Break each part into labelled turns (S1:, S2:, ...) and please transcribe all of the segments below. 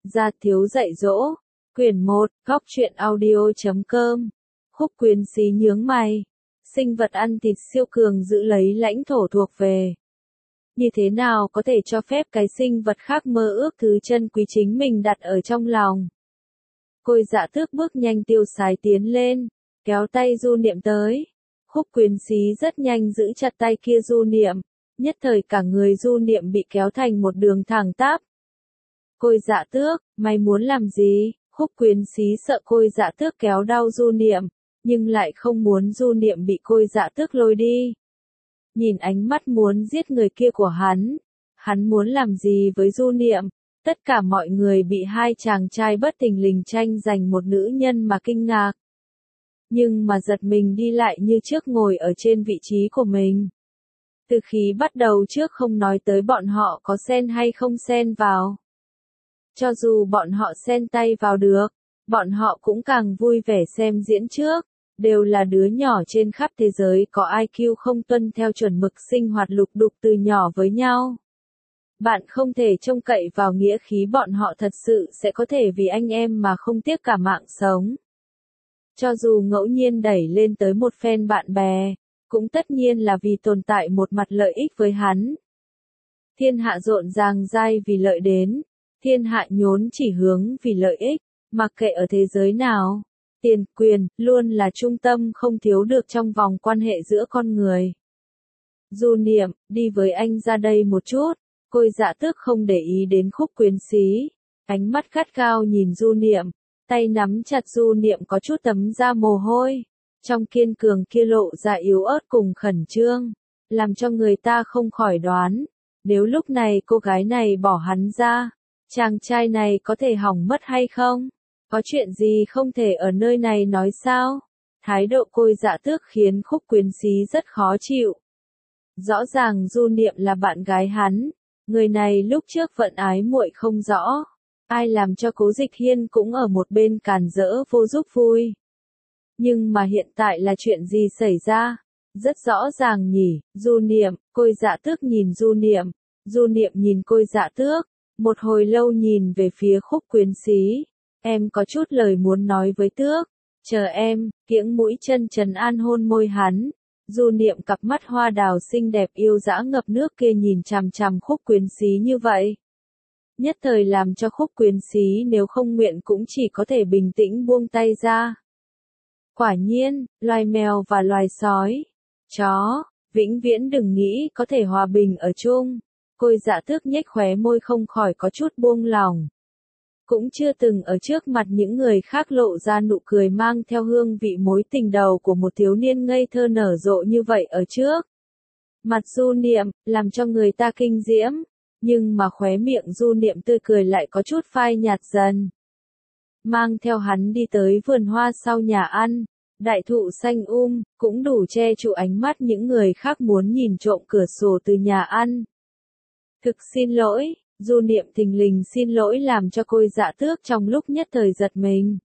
S1: Gia thiếu dạy dỗ. Quyển 1, góc truyện audio.com. Khúc Quyến Xí nhướng mày. Sinh vật ăn thịt siêu cường giữ lấy lãnh thổ thuộc về. Như thế nào có thể cho phép cái sinh vật khác mơ ước thứ chân quý chính mình đặt ở trong lòng? Côi Dạ Tước bước nhanh tiêu sái tiến lên, kéo tay Du Niệm tới. Khúc Quyến Xí rất nhanh giữ chặt tay kia Du Niệm, nhất thời cả người Du Niệm bị kéo thành một đường thẳng tắp. Côi Dạ Tước, mày muốn làm gì? Khúc Quyến Xí sợ Côi Dạ Tước kéo đau Du Niệm, nhưng lại không muốn Du Niệm bị Côi Dạ Tước lôi đi. Nhìn ánh mắt muốn giết người kia của hắn muốn làm gì với Du Niệm? Tất cả mọi người bị hai chàng trai bất thình lình tranh giành một nữ nhân mà kinh ngạc. Nhưng mà giật mình đi lại như trước ngồi ở trên vị trí của mình. Từ khi bắt đầu trước không nói tới bọn họ có xen hay không xen vào. Cho dù bọn họ xen tay vào được, bọn họ cũng càng vui vẻ xem diễn trước. Đều là đứa nhỏ trên khắp thế giới có IQ không tuân theo chuẩn mực sinh hoạt lục đục từ nhỏ với nhau. Bạn không thể trông cậy vào nghĩa khí bọn họ thật sự sẽ có thể vì anh em mà không tiếc cả mạng sống. Cho dù ngẫu nhiên đẩy lên tới một phen bạn bè, cũng tất nhiên là vì tồn tại một mặt lợi ích với hắn. Thiên hạ rộn ràng dai vì lợi đến, thiên hạ nhốn chỉ hướng vì lợi ích, mặc kệ ở thế giới nào. Tiền, quyền, luôn là trung tâm không thiếu được trong vòng quan hệ giữa con người. Du Niệm, đi với anh ra đây một chút. Côi Dạ Tước không để ý đến Khúc Quyến Xí. Ánh mắt gắt gao nhìn Du Niệm, tay nắm chặt Du Niệm có chút tấm da mồ hôi. Trong kiên cường kia lộ ra yếu ớt cùng khẩn trương, làm cho người ta không khỏi đoán. Nếu lúc này cô gái này bỏ hắn ra, chàng trai này có thể hỏng mất hay không? Có chuyện gì không thể ở nơi này nói sao? Thái độ Côi Dạ Tước khiến Khúc Quyến Xí rất khó chịu. Rõ ràng Du Niệm là bạn gái hắn, người này lúc trước vận ái muội không rõ. Ai làm cho Cố Dịch Hiên cũng ở một bên càn rỡ vô giúp vui. Nhưng mà hiện tại là chuyện gì xảy ra? Rất rõ ràng nhỉ. Du Niệm, Côi Dạ Tước nhìn Du Niệm, Du Niệm nhìn Côi Dạ Tước, một hồi lâu nhìn về phía Khúc Quyến Xí. Em có chút lời muốn nói với Tước, chờ em. Kiễng mũi chân trấn an hôn môi hắn. Du Niệm cặp mắt hoa đào xinh đẹp yêu dã ngập nước kia nhìn chằm chằm Khúc Quyến Xí như vậy. Nhất thời làm cho Khúc Quyến Xí nếu không nguyện cũng chỉ có thể bình tĩnh buông tay ra. Quả nhiên, loài mèo và loài sói, chó, vĩnh viễn đừng nghĩ có thể hòa bình ở chung. Côi Dạ Tước nhếch khóe môi không khỏi có chút buông lòng. Cũng chưa từng ở trước mặt những người khác lộ ra nụ cười mang theo hương vị mối tình đầu của một thiếu niên ngây thơ nở rộ như vậy ở trước. Mặt Du Niệm, làm cho người ta kinh diễm, nhưng mà khóe miệng Du Niệm tươi cười lại có chút phai nhạt dần. Mang theo hắn đi tới vườn hoa sau nhà ăn, đại thụ xanh cũng đủ che trụ ánh mắt những người khác muốn nhìn trộm cửa sổ từ nhà ăn. Thực xin lỗi. Du Niệm thình lình xin lỗi làm cho Côi Dạ Tước trong lúc nhất thời giật mình.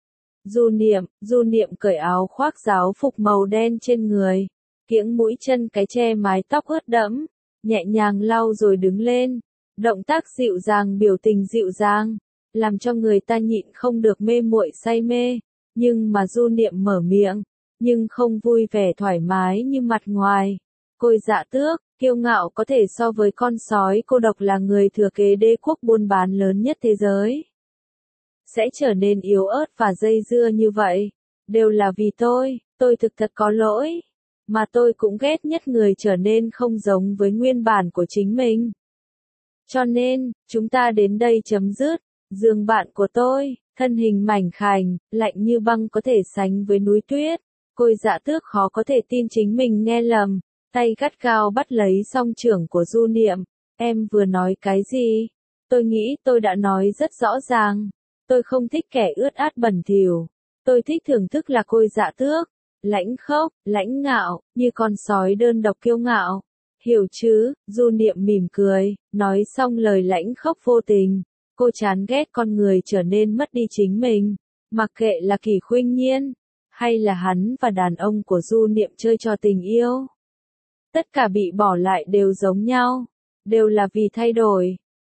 S1: Du Niệm cởi áo khoác giáo phục màu đen trên người, kiễng mũi chân cái che mái tóc ướt đẫm, nhẹ nhàng lau rồi đứng lên. Động tác dịu dàng biểu tình dịu dàng, làm cho người ta nhịn không được mê muội say mê. Nhưng mà Du Niệm mở miệng, nhưng không vui vẻ thoải mái như mặt ngoài. Côi Dạ Tước, kiêu ngạo có thể so với con sói cô độc là người thừa kế đế quốc buôn bán lớn nhất thế giới. Sẽ trở nên yếu ớt và dây dưa như vậy, đều là vì tôi thực thật có lỗi. Mà tôi cũng ghét nhất người trở nên không giống với nguyên bản của chính mình. Cho nên, chúng ta đến đây chấm dứt. Giường bạn của tôi, thân hình mảnh khảnh, lạnh như băng có thể sánh với núi tuyết. Côi Dạ Tước khó có thể tin chính mình nghe lầm. Tay gắt gao bắt lấy song trưởng của Du Niệm. Em vừa nói cái gì? Tôi nghĩ tôi đã nói rất rõ ràng. Tôi không thích kẻ ướt át bẩn thỉu. Tôi thích thưởng thức là Côi Dạ Tước. Lãnh khốc, lãnh ngạo, như con sói đơn độc kiêu ngạo. Hiểu chứ? Du Niệm mỉm cười, nói xong lời lãnh khốc vô tình. Cô chán ghét con người trở nên mất đi chính mình. Mặc kệ là Kỷ Khuynh Nhiên, hay là hắn và đàn ông của Du Niệm chơi trò tình yêu. Tất cả bị bỏ lại đều giống nhau, đều là vì thay đổi.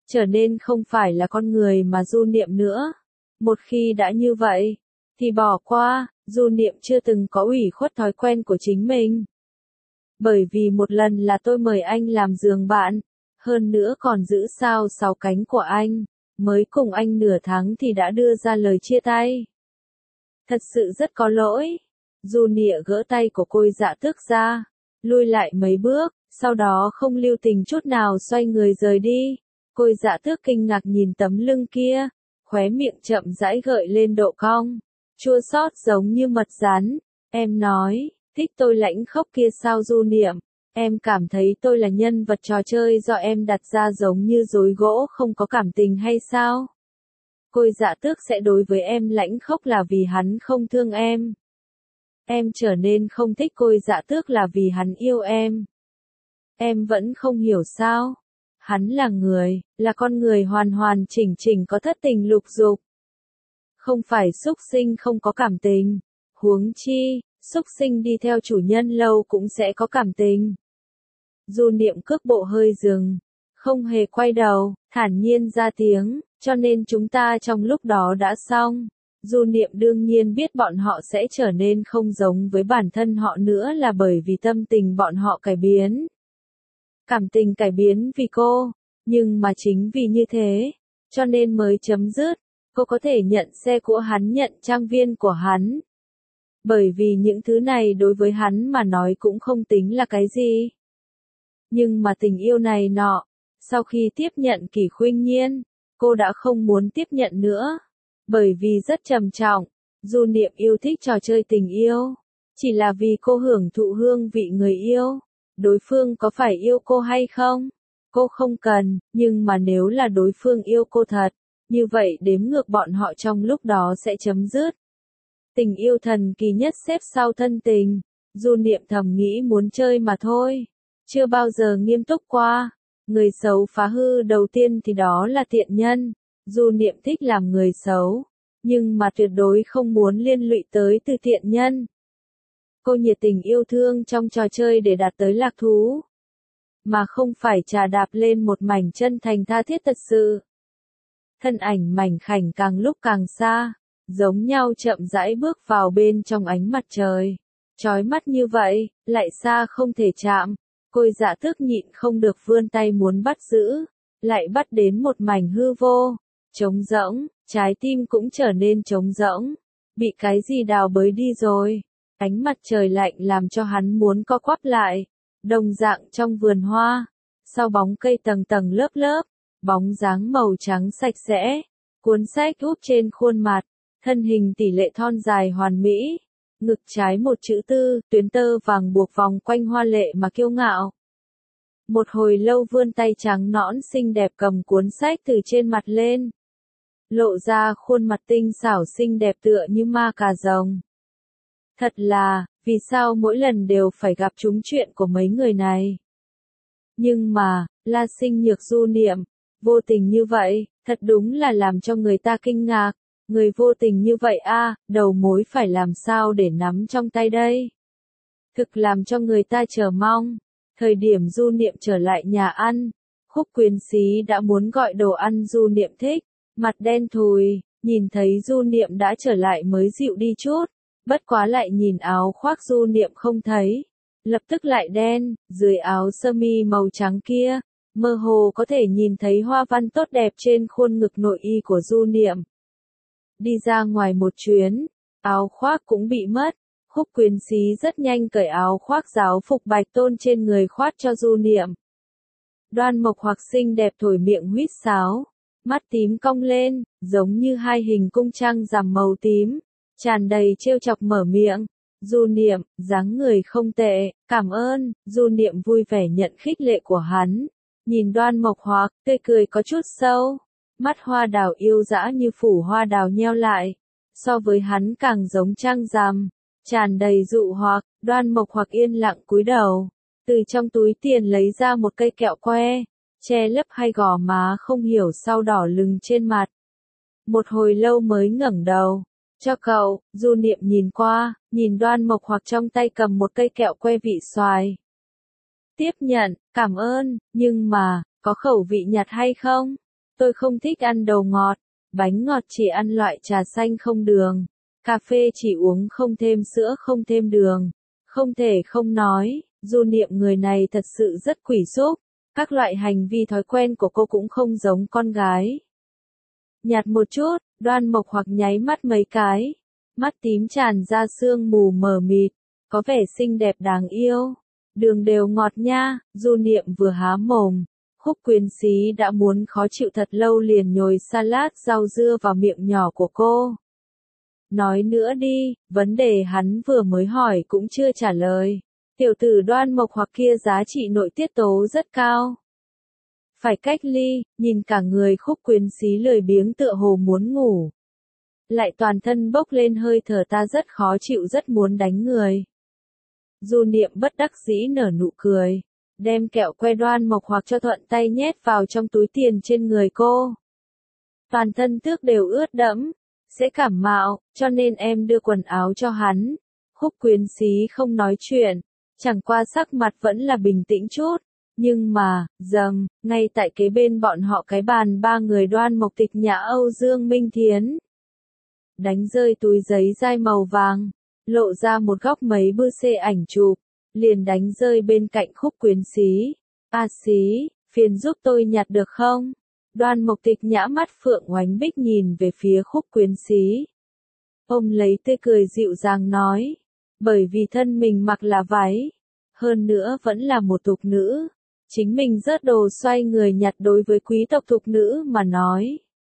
S1: trở nên không phải là con người mà Du Niệm nữa. Một khi đã như vậy, thì bỏ qua, Du Niệm chưa từng có ủy khuất thói quen của chính mình. Bởi vì một lần là tôi mời anh làm giường bạn, hơn nữa còn giữ sao 6 cánh của anh, mới cùng anh nửa tháng thì đã đưa ra lời chia tay. Thật sự rất có lỗi. Du Niệm gỡ tay của Côi Dạ Tước ra, lui lại mấy bước, sau đó không lưu tình chút nào xoay người rời đi. Côi Dạ Tước kinh ngạc nhìn tấm lưng kia, khóe miệng chậm rãi gợi lên độ cong, chua xót giống như mật rắn. Em nói, thích tôi lãnh khốc kia sao Du Niệm? Em cảm thấy tôi là nhân vật trò chơi do em đặt ra giống như rối gỗ không có cảm tình hay sao? Côi Dạ Tước sẽ đối với em lãnh khốc là vì hắn không thương em. Em trở nên không thích Côi Dạ Tước là vì hắn yêu em. Em vẫn không hiểu sao? Hắn là con người hoàn hoàn chỉnh chỉnh có thất tình lục dục. Không phải súc sinh không có cảm tình. Huống chi, súc sinh đi theo chủ nhân lâu cũng sẽ có cảm tình. Du Niệm cước bộ hơi dừng, không hề quay đầu, thản nhiên ra tiếng, cho nên chúng ta trong lúc đó đã xong. Du Niệm đương nhiên biết bọn họ sẽ trở nên không giống với bản thân họ nữa là bởi vì tâm tình bọn họ cải biến. Cảm tình cải biến vì cô, nhưng mà chính vì như thế, cho nên mới chấm dứt. Cô có thể nhận xe của hắn, nhận trang viên của hắn. Bởi vì những thứ này đối với hắn mà nói cũng không tính là cái gì. Nhưng mà tình yêu này nọ, sau khi tiếp nhận Kỷ Khuynh Nhiên, cô đã không muốn tiếp nhận nữa. Bởi vì rất trầm trọng, Du Niệm yêu thích trò chơi tình yêu. Chỉ là vì cô hưởng thụ hương vị người yêu. Đối phương có phải yêu cô hay không? Cô không cần, nhưng mà nếu là đối phương yêu cô thật, như vậy đếm ngược bọn họ trong lúc đó sẽ chấm dứt. Tình yêu thần kỳ nhất xếp sau thân tình. Du Niệm thầm nghĩ muốn chơi mà thôi. Chưa bao giờ nghiêm túc qua. Người xấu phá hư đầu tiên thì đó là tiện nhân. Du Niệm thích làm người xấu, nhưng mà tuyệt đối không muốn liên lụy tới từ tiện nhân. Cô nhiệt tình yêu thương trong trò chơi để đạt tới lạc thú, mà không phải trà đạp lên một mảnh chân thành tha thiết thật sự. Thân ảnh mảnh khảnh càng lúc càng xa, giống nhau chậm rãi bước vào bên trong ánh mặt trời. Chói mắt như vậy, lại xa không thể chạm. Côi Dạ Tước nhịn không được vươn tay muốn bắt giữ, lại bắt đến một mảnh hư vô, trống rỗng, trái tim cũng trở nên trống rỗng. Bị cái gì đào bới đi rồi. Ánh mặt trời lạnh làm cho hắn muốn co quắp lại. Đồng dạng trong vườn hoa, sau bóng cây tầng tầng lớp lớp, bóng dáng màu trắng sạch sẽ, cuốn sách úp trên khuôn mặt, thân hình tỷ lệ thon dài hoàn mỹ, ngực trái một chữ tư, tuyến tơ vàng buộc vòng quanh hoa lệ mà kiêu ngạo. Một hồi lâu vươn tay trắng nõn xinh đẹp cầm cuốn sách từ trên mặt lên, lộ ra khuôn mặt tinh xảo xinh đẹp tựa như ma cà rồng. Thật là, vì sao mỗi lần đều phải gặp trúng chuyện của mấy người này? Nhưng mà, La Sinh Nhược Du Niệm, vô tình như vậy, thật đúng là làm cho người ta kinh ngạc. Người vô tình như vậy a, đầu mối phải làm sao để nắm trong tay đây? Thực làm cho người ta chờ mong. Thời điểm Du Niệm trở lại nhà ăn, Khúc Quyến Xí đã muốn gọi đồ ăn Du Niệm thích, mặt đen thùi, nhìn thấy Du Niệm đã trở lại mới dịu đi chút. Bất quá lại nhìn áo khoác Du Niệm không thấy, lập tức lại đen, dưới áo sơ mi màu trắng kia, mơ hồ có thể nhìn thấy hoa văn tốt đẹp trên khuôn ngực nội y của Du Niệm. Đi ra ngoài một chuyến, áo khoác cũng bị mất, Khúc Quyến Xí rất nhanh cởi áo khoác giáo phục bạch tôn trên người khoác cho Du Niệm. Đoan Mộc Hoặc xinh đẹp thổi miệng huýt sáo, mắt tím cong lên, giống như hai hình cung trăng rằm màu tím. Tràn đầy trêu chọc mở miệng. Du Niệm, dáng người không tệ, cảm ơn. Du Niệm vui vẻ nhận khích lệ của hắn. Nhìn Đoan Mộc Hoặc, tươi cười có chút sâu. Mắt hoa đào yêu dã như phủ hoa đào nheo lại. So với hắn càng giống trăng rằm. Tràn đầy dụ hoặc, Đoan Mộc Hoặc yên lặng cúi đầu. Từ trong túi tiền lấy ra một cây kẹo que. Che lấp hai gò má không hiểu sau đỏ lừng trên mặt. Một hồi lâu mới ngẩng đầu. Cho cậu. Du Niệm nhìn qua, nhìn Đoan Mộc Hoặc trong tay cầm một cây kẹo que vị xoài. Tiếp nhận, cảm ơn, nhưng mà, có khẩu vị nhạt hay không? Tôi không thích ăn đồ ngọt, bánh ngọt chỉ ăn loại trà xanh không đường, cà phê chỉ uống không thêm sữa không thêm đường. Không thể không nói, Du Niệm người này thật sự rất quỷ xúc, các loại hành vi thói quen của cô cũng không giống con gái. Nhạt một chút, Đoan Mộc Hoặc nháy mắt mấy cái, mắt tím tràn ra sương mù mờ mịt, có vẻ xinh đẹp đáng yêu. Đường đều ngọt nha, Du Niệm vừa há mồm, Khúc Quyến Xí đã muốn khó chịu thật lâu liền nhồi salad rau dưa vào miệng nhỏ của cô. Nói nữa đi, vấn đề hắn vừa mới hỏi cũng chưa trả lời. Tiểu tử Đoan Mộc Hoặc kia giá trị nội tiết tố rất cao. Phải cách ly, nhìn cả người Khúc Quyến Xí lười biếng tựa hồ muốn ngủ. Lại toàn thân bốc lên hơi thở ta rất khó chịu rất muốn đánh người. Du Niệm bất đắc dĩ nở nụ cười, đem kẹo que Đoan Mộc Hoặc cho thuận tay nhét vào trong túi tiền trên người cô. Toàn thân tước đều ướt đẫm, sẽ cảm mạo, cho nên em đưa quần áo cho hắn. Khúc Quyến Xí không nói chuyện, chẳng qua sắc mặt vẫn là bình tĩnh chút. Nhưng mà, ngay tại kế bên bọn họ cái bàn ba người Đoan Mộc Tịch Nhã Âu Dương Minh Thiến. Đánh rơi túi giấy dai màu vàng, lộ ra một góc mấy bư xê ảnh chụp, liền đánh rơi bên cạnh Khúc Quyến Xí. A Xí, phiền giúp tôi nhặt được không? Đoan Mộc Tịch Nhã mắt phượng oánh bích nhìn về phía Khúc Quyến Xí. Ông lấy tươi cười dịu dàng nói, bởi vì thân mình mặc là váy, hơn nữa vẫn là một thục nữ. Chính mình rớt đồ xoay người nhặt đối với quý tộc thục nữ mà nói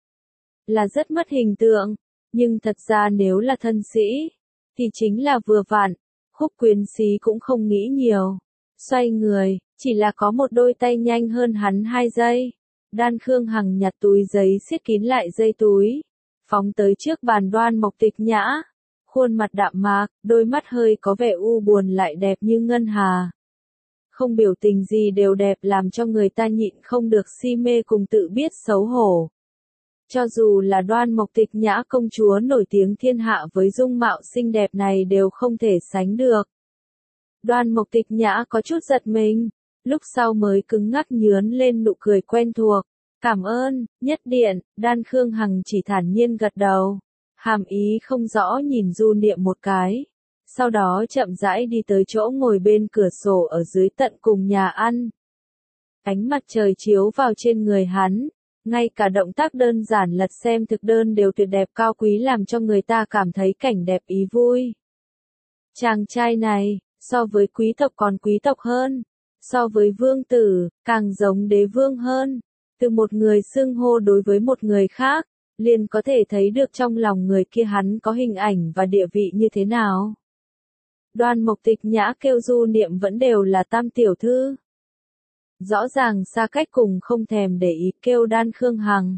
S1: là rất mất hình tượng, nhưng thật ra nếu là thân sĩ, thì chính là vừa vặn. Khúc Quyến Xí cũng không nghĩ nhiều, xoay người, chỉ là có một đôi tay nhanh hơn hắn 2 giây. Đan Khương Hằng nhặt túi giấy siết kín lại dây túi, phóng tới trước bàn Đoan Mộc Tịch Nhã, khuôn mặt đạm mạc, đôi mắt hơi có vẻ u buồn lại đẹp như ngân hà. Không biểu tình gì đều đẹp làm cho người ta nhịn không được si mê cùng tự biết xấu hổ. Cho dù là Đoan Mộc Tịch Nhã công chúa nổi tiếng thiên hạ với dung mạo xinh đẹp này đều không thể sánh được. Đoan Mộc Tịch Nhã có chút giật mình, lúc sau mới cứng ngắc nhướn lên nụ cười quen thuộc. Cảm ơn, nhất điện, Đan Khương Hằng chỉ thản nhiên gật đầu. Hàm ý không rõ nhìn Du Niệm một cái. Sau đó chậm rãi đi tới chỗ ngồi bên cửa sổ ở dưới tận cùng nhà ăn. Ánh mặt trời chiếu vào trên người hắn, ngay cả động tác đơn giản lật xem thực đơn đều tuyệt đẹp cao quý làm cho người ta cảm thấy cảnh đẹp ý vui. Chàng trai này, so với quý tộc còn quý tộc hơn, so với vương tử, càng giống đế vương hơn. Từ một người xưng hô đối với một người khác, liền có thể thấy được trong lòng người kia hắn có hình ảnh và địa vị như thế nào. Đoan Mộc Tịch Nhã kêu Du Niệm vẫn đều là tam tiểu thư. Rõ ràng xa cách cùng không thèm để ý kêu Đan Khương Hằng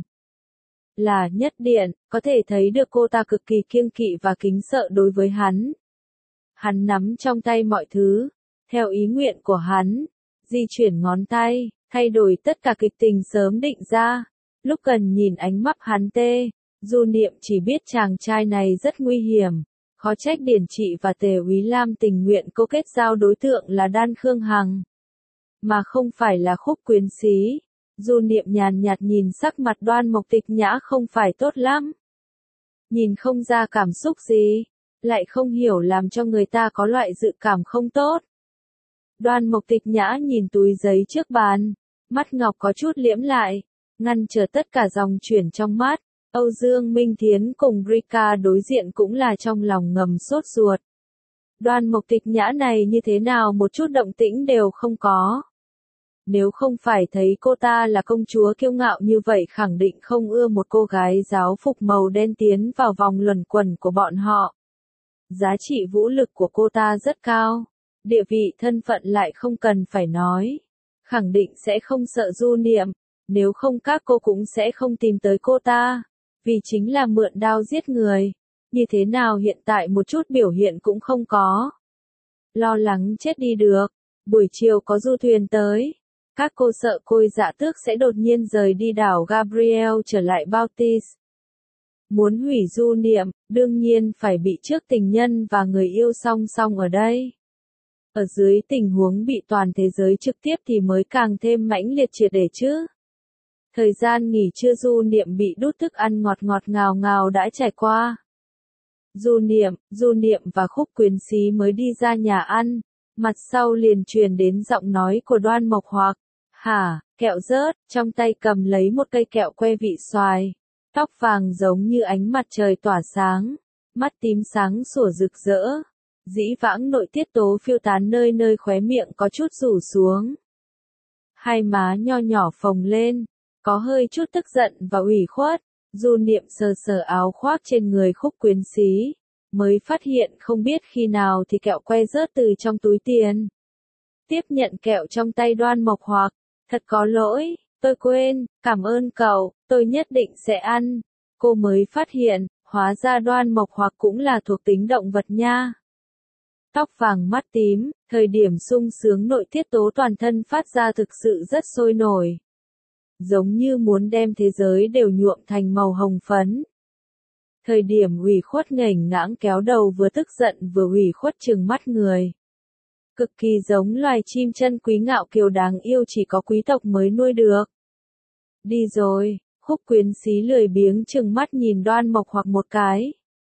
S1: là nhất điện, có thể thấy được cô ta cực kỳ kiêng kỵ và kính sợ đối với hắn. Hắn nắm trong tay mọi thứ, theo ý nguyện của hắn, di chuyển ngón tay, thay đổi tất cả kịch tình sớm định ra. Lúc cần nhìn ánh mắt hắn tê, Du Niệm chỉ biết chàng trai này rất nguy hiểm. Khó trách Điển Trị và Tề Úy Lam tình nguyện câu kết giao đối tượng là Đan Khương Hằng, mà không phải là Khúc Quyến Xí. Du Niệm nhàn nhạt nhìn sắc mặt Đoan Mộc Tịch Nhã không phải tốt lắm. Nhìn không ra cảm xúc gì, lại không hiểu làm cho người ta có loại dự cảm không tốt. Đoan Mộc Tịch Nhã nhìn túi giấy trước bàn, mắt ngọc có chút liễm lại, ngăn trở tất cả dòng chuyển trong mắt. Âu Dương Minh Thiến cùng Rika đối diện cũng là trong lòng ngầm sốt ruột. Đoan Mộc Tịch Nhã này như thế nào một chút động tĩnh đều không có. Nếu không phải thấy cô ta là công chúa kiêu ngạo như vậy khẳng định không ưa một cô gái giáo phục màu đen tiến vào vòng luẩn quẩn của bọn họ. Giá trị vũ lực của cô ta rất cao, địa vị thân phận lại không cần phải nói. Khẳng định sẽ không sợ Du Niệm, nếu không các cô cũng sẽ không tìm tới cô ta. Vì chính là mượn đao giết người, như thế nào hiện tại một chút biểu hiện cũng không có. Lo lắng chết đi được, buổi chiều có du thuyền tới, các cô sợ Côi Dạ Tước sẽ đột nhiên rời đi đảo Gabriel trở lại Bautis. Muốn hủy Du Niệm, đương nhiên phải bị trước tình nhân và người yêu song song ở đây. Ở dưới tình huống bị toàn thế giới trực tiếp thì mới càng thêm mãnh liệt triệt để chứ. Thời gian nghỉ trưa Du Niệm bị đút thức ăn ngọt ngọt ngào ngào đã trải qua. Du Niệm và Khúc Quyến Xí mới đi ra nhà ăn, mặt sau liền truyền đến giọng nói của Đoan Mộc Hoặc. Hả, kẹo rớt, trong tay cầm lấy một cây kẹo que vị xoài. Tóc vàng giống như ánh mặt trời tỏa sáng, mắt tím sáng sủa rực rỡ. Dĩ vãng nội tiết tố phiêu tán nơi nơi khóe miệng có chút rủ xuống. Hai má nho nhỏ phồng lên, có hơi chút tức giận và ủy khuất. Du Niệm sờ sờ áo khoác trên người Khúc Quyến Xí, mới phát hiện không biết khi nào thì kẹo que rớt từ trong túi tiền. Tiếp nhận kẹo trong tay Đoan Mộc Hoặc, thật có lỗi, tôi quên, cảm ơn cậu, tôi nhất định sẽ ăn. Cô mới phát hiện, hóa ra Đoan Mộc Hoặc cũng là thuộc tính động vật nha. Tóc vàng mắt tím, thời điểm sung sướng nội tiết tố toàn thân phát ra thực sự rất sôi nổi. Giống như muốn đem thế giới đều nhuộm thành màu hồng phấn. Thời điểm ủy khuất ngẩng ngãng kéo đầu vừa tức giận vừa ủy khuất trừng mắt người. Cực kỳ giống loài chim chân quý ngạo kiều đáng yêu chỉ có quý tộc mới nuôi được. Đi rồi, Khúc Quyến Xí lười biếng trừng mắt nhìn Đoan Mộc Hoặc một cái.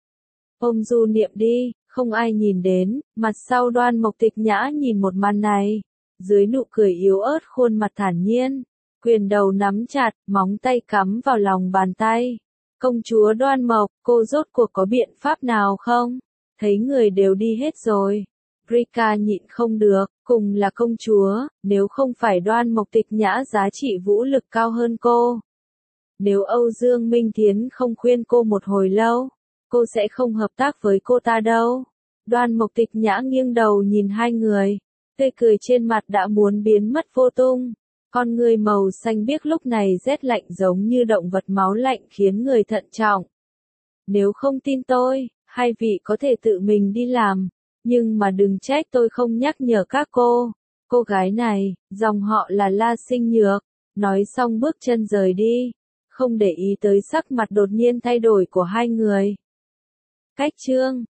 S1: Ôm Du Niệm đi, không ai nhìn đến, mặt sau Đoan Mộc Tịch Nhã nhìn một màn này. Dưới nụ cười yếu ớt khuôn mặt thản nhiên, quyền đầu nắm chặt, móng tay cắm vào lòng bàn tay. Công chúa Đoan Mộc, cô rốt cuộc có biện pháp nào không? Thấy người đều đi hết rồi. Rika nhịn không được, cùng là công chúa, nếu không phải Đoan Mộc Tịch Nhã giá trị vũ lực cao hơn cô. Nếu Âu Dương Minh Thiến không khuyên cô một hồi lâu, cô sẽ không hợp tác với cô ta đâu. Đoan Mộc Tịch Nhã nghiêng đầu nhìn hai người, tươi cười trên mặt đã muốn biến mất vô tung. Con người màu xanh biếc lúc này rét lạnh giống như động vật máu lạnh khiến người thận trọng. Nếu không tin tôi, hai vị có thể tự mình đi làm, nhưng mà đừng trách tôi không nhắc nhở các cô. Cô gái này, dòng họ là La Sinh Nhược, nói xong bước chân rời đi, không để ý tới sắc mặt đột nhiên thay đổi của hai người. Cách chương